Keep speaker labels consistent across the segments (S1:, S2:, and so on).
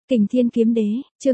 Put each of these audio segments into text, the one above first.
S1: Kình Thiên Kiếm Đế, chương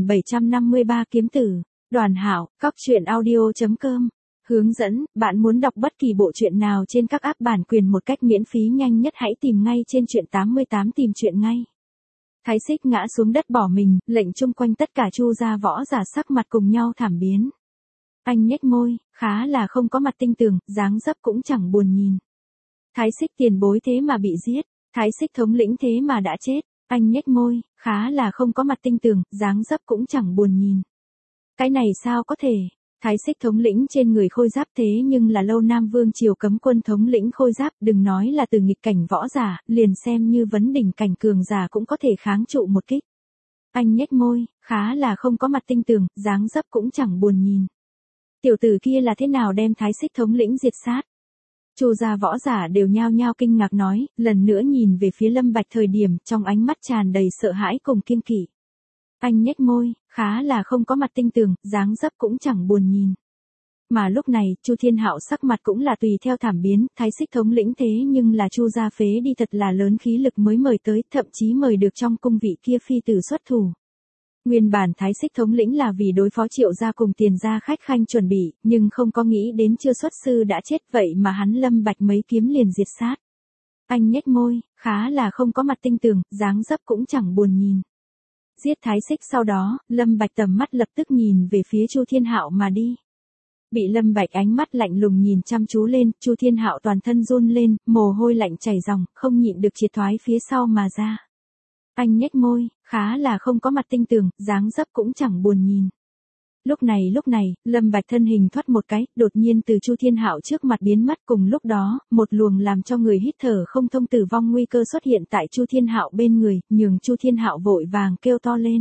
S1: 2753 Kiếm Tử, Đoàn Hảo, Cóc Truyện Audio.com. Hướng dẫn, bạn muốn đọc bất kỳ bộ truyện nào trên các app bản quyền một cách miễn phí nhanh nhất hãy tìm ngay trên truyện 88 tìm truyện ngay. Thái Xích ngã xuống đất bỏ mình, lệnh chung quanh tất cả Chu gia võ giả sắc mặt cùng nhau thảm biến. Anh nhếch môi, khá là không có mặt tinh tường, dáng dấp cũng chẳng buồn nhìn. Thái Xích tiền bối thế mà bị giết, Thái Xích thống lĩnh thế mà đã chết. Anh nhếch môi, khá là không có mặt tinh tường, dáng dấp cũng chẳng buồn nhìn. Cái này sao có thể? Thái Xích thống lĩnh trên người khôi giáp thế nhưng là Lâu Nam Vương triều cấm quân thống lĩnh khôi giáp, đừng nói là từ nghịch cảnh võ giả, liền xem như vấn đỉnh cảnh cường giả cũng có thể kháng trụ một kích. Anh nhếch môi, khá là không có mặt tinh tường, dáng dấp cũng chẳng buồn nhìn. Tiểu tử kia là thế nào đem Thái Xích thống lĩnh diệt sát? Chu gia võ giả đều nhao nhao kinh ngạc nói, lần nữa nhìn về phía Lâm Bạch thời điểm, trong ánh mắt tràn đầy sợ hãi cùng kiêng kỵ. Anh nhếch môi, khá là không có mặt tinh tường, dáng dấp cũng chẳng buồn nhìn. Mà lúc này, Chu Thiên Hạo sắc mặt cũng là tùy theo thảm biến, Thái Xích thống lĩnh thế nhưng là Chu gia phế đi thật là lớn khí lực mới mời tới, thậm chí mời được trong cung vị kia phi tử xuất thủ. Nguyên bản Thái Xích thống lĩnh là vì đối phó Triệu gia cùng Tiền gia khách khanh chuẩn bị, nhưng không có nghĩ đến chưa xuất sư đã chết vậy mà hắn Lâm Bạch mấy kiếm liền diệt sát. Anh nhếch môi, khá là không có mặt tinh tường, dáng dấp cũng chẳng buồn nhìn. Giết Thái Xích sau đó, Lâm Bạch tầm mắt lập tức nhìn về phía Chu Thiên Hạo mà đi. Bị Lâm Bạch ánh mắt lạnh lùng nhìn chăm chú lên, Chu Thiên Hạo toàn thân run lên, mồ hôi lạnh chảy ròng, không nhịn được triệt thoái phía sau mà ra. Anh nhếch môi, khá là không có mặt tinh tường, dáng dấp cũng chẳng buồn nhìn. Lúc này, Lâm Bạch thân hình thoát một cái, đột nhiên từ Chu Thiên Hạo trước mặt biến mất, cùng lúc đó, một luồng làm cho người hít thở không thông tử vong nguy cơ xuất hiện tại Chu Thiên Hạo bên người, nhường Chu Thiên Hạo vội vàng kêu to lên.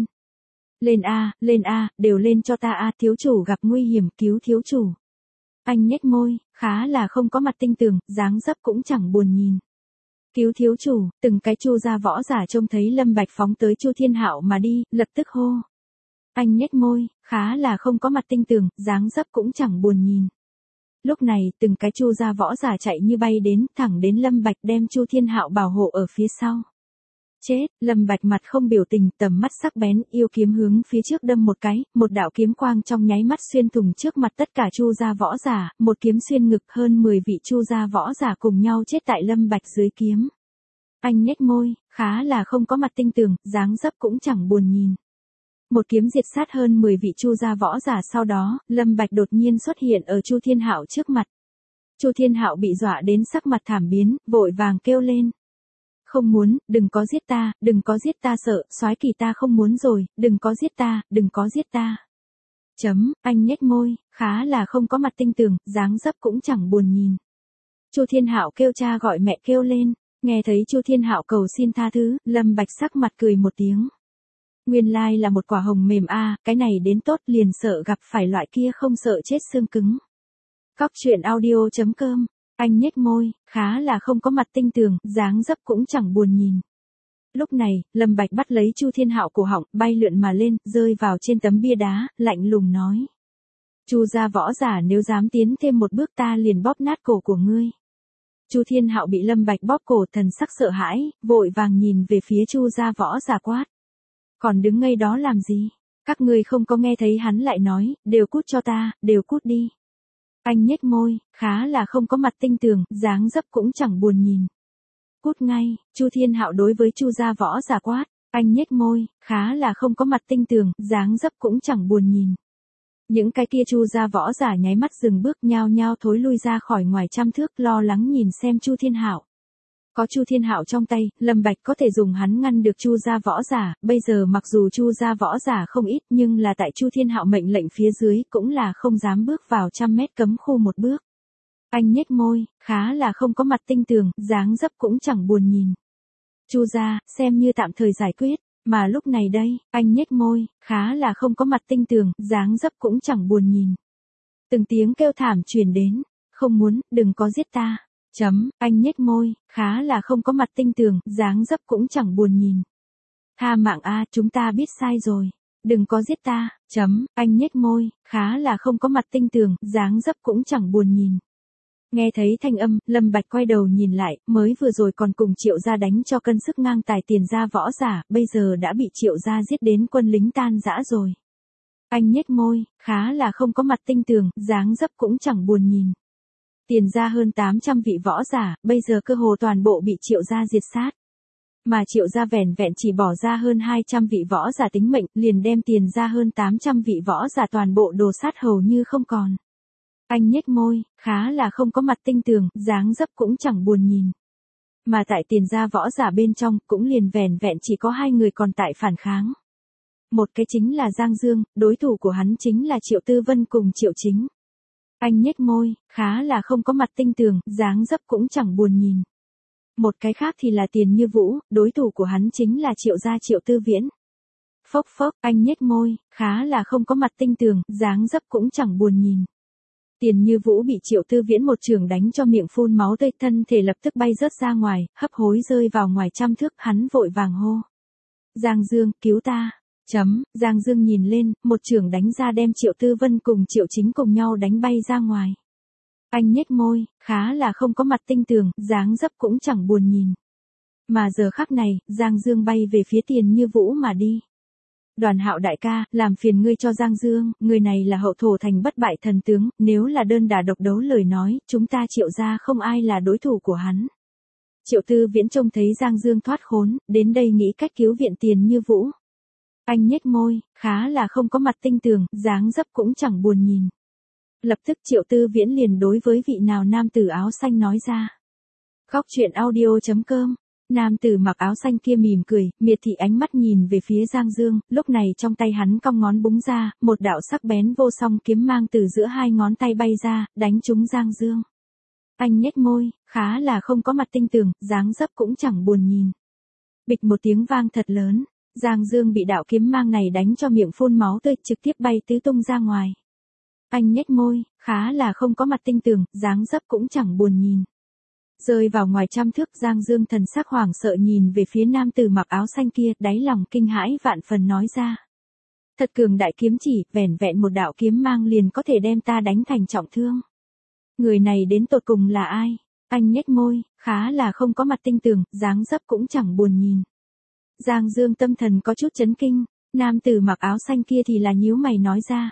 S1: Lên a, đều lên cho ta a, thiếu chủ gặp nguy hiểm, cứu thiếu chủ. Anh nhếch môi, khá là không có mặt tinh tường, dáng dấp cũng chẳng buồn nhìn. Cứu thiếu chủ, từng cái Chu gia võ giả trông thấy Lâm Bạch phóng tới Chu Thiên Hạo mà đi, lập tức hô. Anh nhếch môi, khá là không có mặt tinh tường, dáng dấp cũng chẳng buồn nhìn. Lúc này, từng cái Chu gia võ giả chạy như bay đến, thẳng đến Lâm Bạch đem Chu Thiên Hạo bảo hộ ở phía sau. Chết, Lâm Bạch mặt không biểu tình, tầm mắt sắc bén, yêu kiếm hướng phía trước đâm một cái, một đạo kiếm quang trong nháy mắt xuyên thủng trước mặt tất cả Chu gia võ giả, một kiếm xuyên ngực, hơn 10 vị Chu gia võ giả cùng nhau chết tại Lâm Bạch dưới kiếm. Anh nhếch môi, khá là không có mặt tinh tường, dáng dấp cũng chẳng buồn nhìn. Một kiếm diệt sát hơn 10 vị Chu gia võ giả sau đó, Lâm Bạch đột nhiên xuất hiện ở Chu Thiên Hạo trước mặt. Chu Thiên Hạo bị dọa đến sắc mặt thảm biến, vội vàng kêu lên. Không muốn, đừng có giết ta sợ, soái kỳ ta không muốn rồi, đừng có giết ta. Anh nhếch môi, khá là không có mặt tinh tường, dáng dấp cũng chẳng buồn nhìn. Chu Thiên Hạo kêu cha gọi mẹ kêu lên, nghe thấy Chu Thiên Hạo cầu xin tha thứ, Lâm Bạch sắc mặt cười một tiếng. Nguyên lai là một quả hồng mềm a, cái này đến tốt liền sợ gặp phải loại kia không sợ chết xương cứng. Cóc Truyện Audio.com. Anh nhếch môi, khá là không có mặt tinh tường, dáng dấp cũng chẳng buồn nhìn. Lúc này, Lâm Bạch bắt lấy Chu Thiên Hạo cổ họng, bay lượn mà lên, rơi vào trên tấm bia đá, lạnh lùng nói. Chu gia võ giả nếu dám tiến thêm một bước ta liền bóp nát cổ của ngươi. Chu Thiên Hạo bị Lâm Bạch bóp cổ thần sắc sợ hãi, vội vàng nhìn về phía Chu gia võ giả quát. Còn đứng ngây đó làm gì? Các ngươi không có nghe thấy hắn lại nói, đều cút cho ta, đều cút đi. Anh nhếch môi, khá là không có mặt tinh tường, dáng dấp cũng chẳng buồn nhìn. Cút ngay, Chu Thiên Hạo đối với Chu gia võ giả quát, anh nhếch môi, khá là không có mặt tinh tường, dáng dấp cũng chẳng buồn nhìn. Những cái kia Chu gia võ giả nháy mắt dừng bước nhao nhao thối lui ra khỏi ngoài trăm thước lo lắng nhìn xem Chu Thiên Hạo. Có Chu Thiên Hạo trong tay, Lâm Bạch có thể dùng hắn ngăn được Chu gia võ giả, bây giờ mặc dù Chu gia võ giả không ít nhưng là tại Chu Thiên Hạo mệnh lệnh phía dưới cũng là không dám bước vào 100 mét cấm khu một bước. Anh nhếch môi, khá là không có mặt tinh tường, dáng dấp cũng chẳng buồn nhìn. Chu gia, xem như tạm thời giải quyết, mà lúc này đây, anh nhếch môi, khá là không có mặt tinh tường, dáng dấp cũng chẳng buồn nhìn. Từng tiếng kêu thảm truyền đến, không muốn, đừng có giết ta. Anh nhếch môi, khá là không có mặt tinh tường, dáng dấp cũng chẳng buồn nhìn. Tha mạng a, chúng ta biết sai rồi. Đừng có giết ta. Anh nhếch môi, khá là không có mặt tinh tường, dáng dấp cũng chẳng buồn nhìn. Nghe thấy thanh âm, Lâm Bạch quay đầu nhìn lại, mới vừa rồi còn cùng Triệu gia đánh cho cân sức ngang tài tiền gia võ giả, bây giờ đã bị Triệu gia giết đến quân lính tan rã rồi. Anh nhếch môi, khá là không có mặt tinh tường, dáng dấp cũng chẳng buồn nhìn. Tiền gia hơn 800 vị võ giả, bây giờ cơ hồ toàn bộ bị Triệu gia diệt sát. Mà Triệu gia vẻn vẹn chỉ bỏ ra hơn 200 vị võ giả tính mệnh, liền đem tiền gia hơn 800 vị võ giả toàn bộ đồ sát hầu như không còn. Anh nhếch môi, khá là không có mặt tinh tường, dáng dấp cũng chẳng buồn nhìn. Mà tại tiền gia võ giả bên trong, cũng liền vẻn vẹn chỉ có 2 người còn tại phản kháng. Một cái chính là Giang Dương, đối thủ của hắn chính là Triệu Tư Vân cùng Triệu Chính. Anh nhếch môi, khá là không có mặt tinh tường, dáng dấp cũng chẳng buồn nhìn. Một cái khác thì là Tiền Như Vũ, đối thủ của hắn chính là Triệu gia Triệu Tư Viễn. Phốc phốc, anh nhếch môi, khá là không có mặt tinh tường, dáng dấp cũng chẳng buồn nhìn. Tiền Như Vũ bị Triệu Tư Viễn một chưởng đánh cho miệng phun máu tươi, thân thể lập tức bay rớt ra ngoài, hấp hối rơi vào ngoài trăm thước, hắn vội vàng hô. Giang Dương, cứu ta. Giang Dương nhìn lên, một chưởng đánh ra đem Triệu Tư Vân cùng Triệu Chính cùng nhau đánh bay ra ngoài. Anh nhếch môi, khá là không có mặt tinh tường, dáng dấp cũng chẳng buồn nhìn. Mà giờ khắc này, Giang Dương bay về phía Tiền Như Vũ mà đi. Đoàn Hạo đại ca, làm phiền ngươi cho Giang Dương, người này là hậu thổ thành bất bại thần tướng, nếu là đơn đả độc đấu lời nói, chúng ta Triệu gia không ai là đối thủ của hắn. Triệu Tư Viễn trông thấy Giang Dương thoát khốn, đến đây nghĩ cách cứu viện Tiền Như Vũ. Anh nhếch môi, khá là không có mặt tinh tường, dáng dấp cũng chẳng buồn nhìn. Lập tức Triệu Tư Viễn liền đối với vị nào nam tử áo xanh nói ra. Góc truyện audio.com. Nam tử mặc áo xanh kia mỉm cười, miệt thị ánh mắt nhìn về phía Giang Dương, lúc này trong tay hắn cong ngón búng ra, một đạo sắc bén vô song kiếm mang từ giữa hai ngón tay bay ra, đánh trúng Giang Dương. Anh nhếch môi, khá là không có mặt tinh tường, dáng dấp cũng chẳng buồn nhìn. Bịch một tiếng vang thật lớn, Giang Dương bị đạo kiếm mang này đánh cho miệng phun máu tươi, trực tiếp bay tứ tung ra ngoài. Anh nhếch môi, khá là không có mặt tinh tường, dáng dấp cũng chẳng buồn nhìn. Rơi vào ngoài trăm thước, Giang Dương thần sắc hoảng sợ nhìn về phía nam tử mặc áo xanh kia, đáy lòng kinh hãi vạn phần nói ra. Thật cường đại kiếm chỉ, vẻn vẹn một đạo kiếm mang liền có thể đem ta đánh thành trọng thương. Người này đến tột cùng là ai? Anh nhếch môi, khá là không có mặt tinh tường, dáng dấp cũng chẳng buồn nhìn. Giang Dương tâm thần có chút chấn kinh, nam tử mặc áo xanh kia thì là nhíu mày nói ra.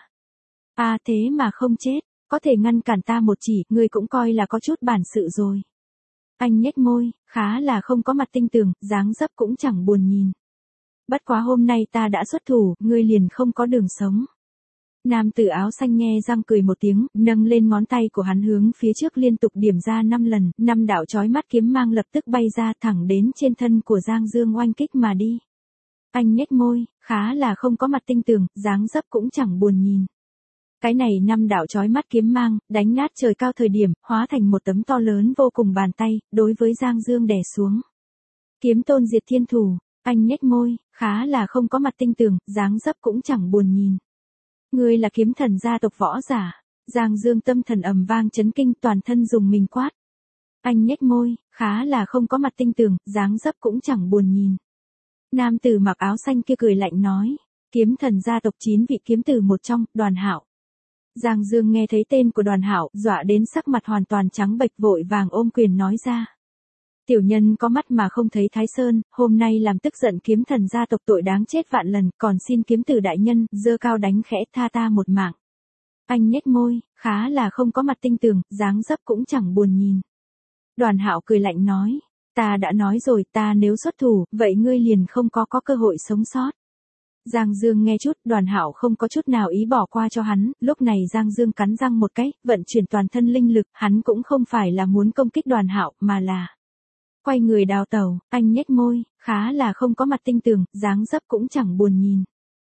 S1: À thế mà không chết, có thể ngăn cản ta một chỉ, ngươi cũng coi là có chút bản sự rồi. Anh nhếch môi, khá là không có mặt tinh tường, dáng dấp cũng chẳng buồn nhìn. Bất quá hôm nay ta đã xuất thủ, ngươi liền không có đường sống. Nam tử áo xanh nghe răng cười một tiếng, nâng lên ngón tay của hắn hướng phía trước liên tục điểm ra 5 lần, 5 đạo chói mắt kiếm mang lập tức bay ra thẳng đến trên thân của Giang Dương oanh kích mà đi. Anh nhếch môi, khá là không có mặt tinh tường, dáng dấp cũng chẳng buồn nhìn. Cái này 5 đạo chói mắt kiếm mang, đánh nát trời cao thời điểm, hóa thành một tấm to lớn vô cùng bàn tay, đối với Giang Dương đè xuống. Kiếm tôn diệt thiên thủ, anh nhếch môi, khá là không có mặt tinh tường, dáng dấp cũng chẳng buồn nhìn. Ngươi là kiếm thần gia tộc võ giả. Giang Dương tâm thần ầm vang chấn kinh, toàn thân dùng mình quát. Anh nhếch môi, khá là không có mặt tinh tường, dáng dấp cũng chẳng buồn nhìn. Nam tử mặc áo xanh kia cười lạnh nói. Kiếm thần gia tộc 9 vị kiếm tử một trong, Đoàn Hạo. Giang Dương nghe thấy tên của Đoàn Hạo, dọa đến sắc mặt hoàn toàn trắng bệch, vội vàng ôm quyền nói ra. Tiểu nhân có mắt mà không thấy Thái Sơn, hôm nay làm tức giận kiếm thần gia tộc tội đáng chết vạn lần, còn xin kiếm tử đại nhân, giơ cao đánh khẽ tha ta một mạng. Anh nhếch môi, khá là không có mặt tinh tường, dáng dấp cũng chẳng buồn nhìn. Đoàn Hạo cười lạnh nói, ta đã nói rồi, ta nếu xuất thủ, vậy ngươi liền không có cơ hội sống sót. Giang Dương nghe chút, Đoàn Hạo không có chút nào ý bỏ qua cho hắn, lúc này Giang Dương cắn răng một cái, vận chuyển toàn thân linh lực, hắn cũng không phải là muốn công kích Đoàn Hạo, mà là quay người đào tẩu. Anh nhếch môi, khá là không có mặt tinh tường, dáng dấp cũng chẳng buồn nhìn.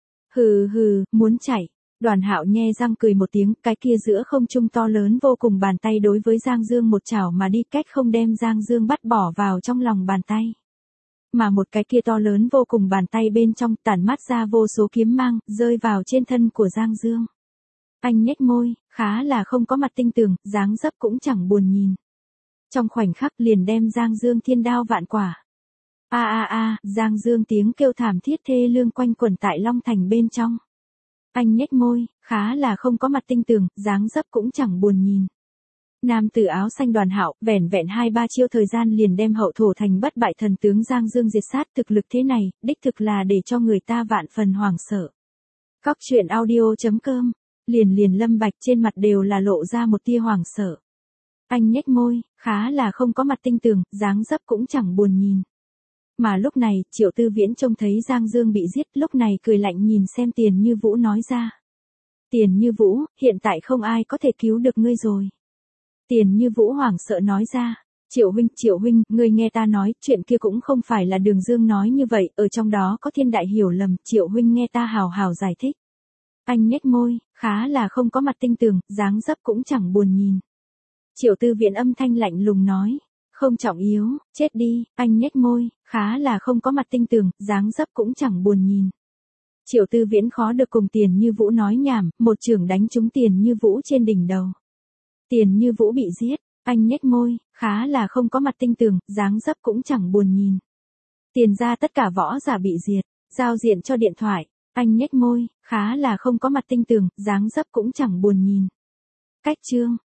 S1: Hừ hừ, muốn chạy. Đoàn Hạo nhe răng cười một tiếng, cái kia giữa không trung to lớn vô cùng bàn tay đối với Giang Dương một chảo mà đi, cách không đem Giang Dương bắt bỏ vào trong lòng bàn tay. Mà một cái kia to lớn vô cùng bàn tay bên trong tản mát ra vô số kiếm mang, rơi vào trên thân của Giang Dương. Anh nhếch môi, khá là không có mặt tinh tường, dáng dấp cũng chẳng buồn nhìn. Trong khoảnh khắc liền đem Giang Dương thiên đao vạn quả. Giang Dương tiếng kêu thảm thiết thê lương quanh quẩn tại Long Thành bên trong. Anh nhếch môi, khá là không có mặt tinh tường, dáng dấp cũng chẳng buồn nhìn. Nam tử áo xanh Đoàn Hạo, vẻn vẹn 2-3 chiêu thời gian liền đem Hậu Thổ thành bất bại thần tướng Giang Dương diệt sát, thực lực thế này, đích thực là để cho người ta vạn phần hoảng sợ. Cóc truyện audio.com, liền Lâm Bạch trên mặt đều là lộ ra một tia hoảng sợ. Anh nhếch môi, khá là không có mặt tinh tường, dáng dấp cũng chẳng buồn nhìn. Mà lúc này, Triệu Tư Viễn trông thấy Giang Dương bị giết, lúc này cười lạnh nhìn xem Tiền Như Vũ nói ra. Tiền Như Vũ, hiện tại không ai có thể cứu được ngươi rồi. Tiền Như Vũ hoảng sợ nói ra. Triệu huynh, ngươi nghe ta nói, chuyện kia cũng không phải là Đường Dương nói như vậy, ở trong đó có thiên đại hiểu lầm, Triệu huynh nghe ta hào hào giải thích. Anh nhếch môi, khá là không có mặt tinh tường, dáng dấp cũng chẳng buồn nhìn. Triệu Tư Viễn âm thanh lạnh lùng nói. Không trọng yếu, chết đi, anh nhếch môi, khá là không có mặt tinh tường, dáng dấp cũng chẳng buồn nhìn. Triệu Tư Viễn khó được cùng Tiền Như Vũ nói nhảm, một chưởng đánh trúng Tiền Như Vũ trên đỉnh đầu. Tiền Như Vũ bị giết, anh nhếch môi, khá là không có mặt tinh tường, dáng dấp cũng chẳng buồn nhìn. Tiền ra tất cả võ giả bị diệt, giao diện cho điện thoại, anh nhếch môi, khá là không có mặt tinh tường, dáng dấp cũng chẳng buồn nhìn. Cách chương